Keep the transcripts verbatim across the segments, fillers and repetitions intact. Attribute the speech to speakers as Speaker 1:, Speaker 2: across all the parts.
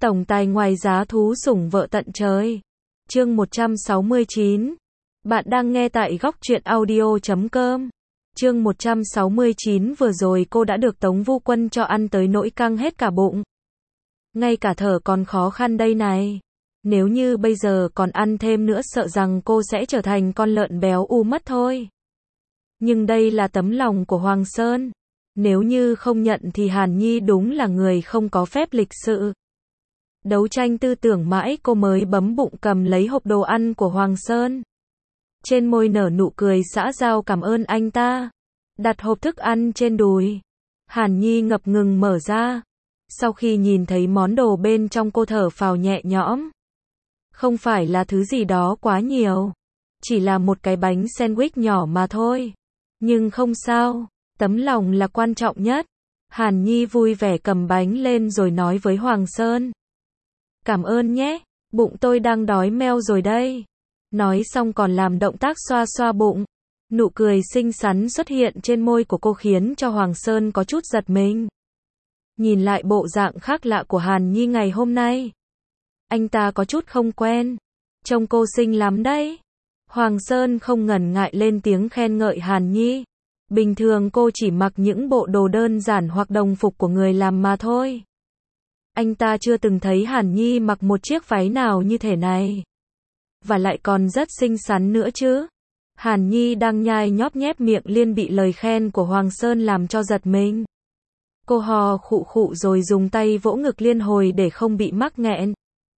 Speaker 1: Tổng tài ngoài giá thú sủng vợ tận trời. Chương một trăm sáu mươi chín. Bạn đang nghe tại góc truyện audio chấm com. Chương một trăm sáu mươi chín. Vừa rồi cô đã được Tống Vu Quân cho ăn tới nỗi căng hết cả bụng. Ngay cả thở còn khó khăn đây này. Nếu như bây giờ còn ăn thêm nữa sợ rằng cô sẽ trở thành con lợn béo u mất thôi. Nhưng đây là tấm lòng của Hoàng Sơn. Nếu như không nhận thì Hàn Nhi đúng là người không có phép lịch sự. Đấu tranh tư tưởng mãi cô mới bấm bụng cầm lấy hộp đồ ăn của Hoàng Sơn. Trên môi nở nụ cười xã giao cảm ơn anh ta. Đặt hộp thức ăn trên đùi. Hàn Nhi ngập ngừng mở ra. Sau khi nhìn thấy món đồ bên trong cô thở phào nhẹ nhõm. Không phải là thứ gì đó quá nhiều. Chỉ là một cái bánh sandwich nhỏ mà thôi. Nhưng không sao. Tấm lòng là quan trọng nhất. Hàn Nhi vui vẻ cầm bánh lên rồi nói với Hoàng Sơn. Cảm ơn nhé, bụng tôi đang đói meo rồi đây. Nói xong còn làm động tác xoa xoa bụng. Nụ cười xinh xắn xuất hiện trên môi của cô khiến cho Hoàng Sơn có chút giật mình. Nhìn lại bộ dạng khác lạ của Hàn Nhi ngày hôm nay. Anh ta có chút không quen. Trông cô xinh lắm đấy. Hoàng Sơn không ngần ngại lên tiếng khen ngợi Hàn Nhi. Bình thường cô chỉ mặc những bộ đồ đơn giản hoặc đồng phục của người làm mà thôi. Anh ta chưa từng thấy Hàn Nhi mặc một chiếc váy nào như thế này. Và lại còn rất xinh xắn nữa chứ. Hàn Nhi đang nhai nhóp nhép miệng liên bị lời khen của Hoàng Sơn làm cho giật mình. Cô hò khụ khụ rồi dùng tay vỗ ngực liên hồi để không bị mắc nghẹn.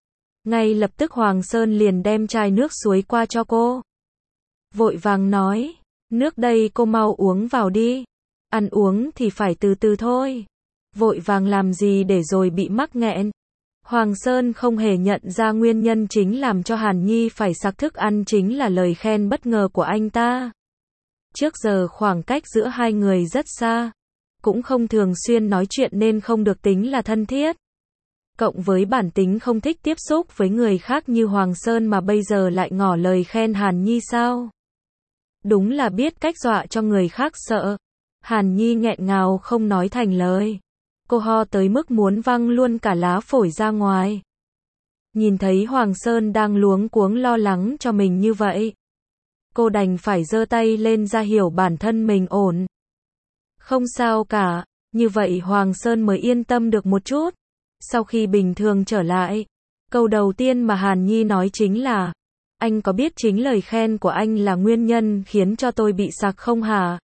Speaker 1: Ngay lập tức Hoàng Sơn liền đem chai nước suối qua cho cô. Vội vàng nói, nước đây cô mau uống vào đi. Ăn uống thì phải từ từ thôi. Vội vàng làm gì để rồi bị mắc nghẹn. Hoàng Sơn không hề nhận ra nguyên nhân chính làm cho Hàn Nhi phải sặc thức ăn chính là lời khen bất ngờ của anh ta. Trước giờ khoảng cách giữa hai người rất xa. Cũng không thường xuyên nói chuyện nên không được tính là thân thiết. Cộng với bản tính không thích tiếp xúc với người khác như Hoàng Sơn mà bây giờ lại ngỏ lời khen Hàn Nhi sao. Đúng là biết cách dọa cho người khác sợ. Hàn Nhi nghẹn ngào không nói thành lời. Cô ho tới mức muốn văng luôn cả lá phổi ra ngoài. Nhìn thấy Hoàng Sơn đang luống cuống lo lắng cho mình như vậy. Cô đành phải giơ tay lên ra hiểu bản thân mình ổn. Không sao cả, như vậy Hoàng Sơn mới yên tâm được một chút. Sau khi bình thường trở lại, câu đầu tiên mà Hàn Nhi nói chính là, anh có biết chính lời khen của anh là nguyên nhân khiến cho tôi bị sặc không hả?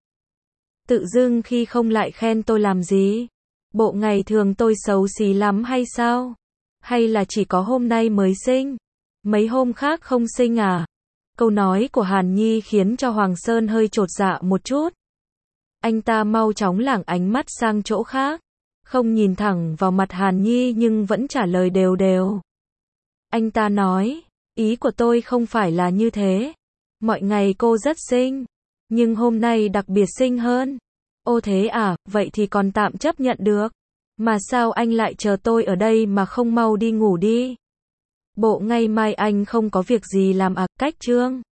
Speaker 1: Tự dưng khi không lại khen tôi làm gì? Bộ ngày thường tôi xấu xí lắm hay sao? Hay là chỉ có hôm nay mới xinh? Mấy hôm khác không xinh à? Câu nói của Hàn Nhi khiến cho Hoàng Sơn hơi chột dạ một chút. Anh ta mau chóng lảng ánh mắt sang chỗ khác. Không nhìn thẳng vào mặt Hàn Nhi nhưng vẫn trả lời đều đều. Anh ta nói, ý của tôi không phải là như thế. Mọi ngày cô rất xinh. Nhưng hôm nay đặc biệt xinh hơn. Ô thế à, vậy thì còn tạm chấp nhận được. Mà sao anh lại chờ tôi ở đây mà không mau đi ngủ đi? Bộ ngày mai anh không có việc gì làm à, cách trương.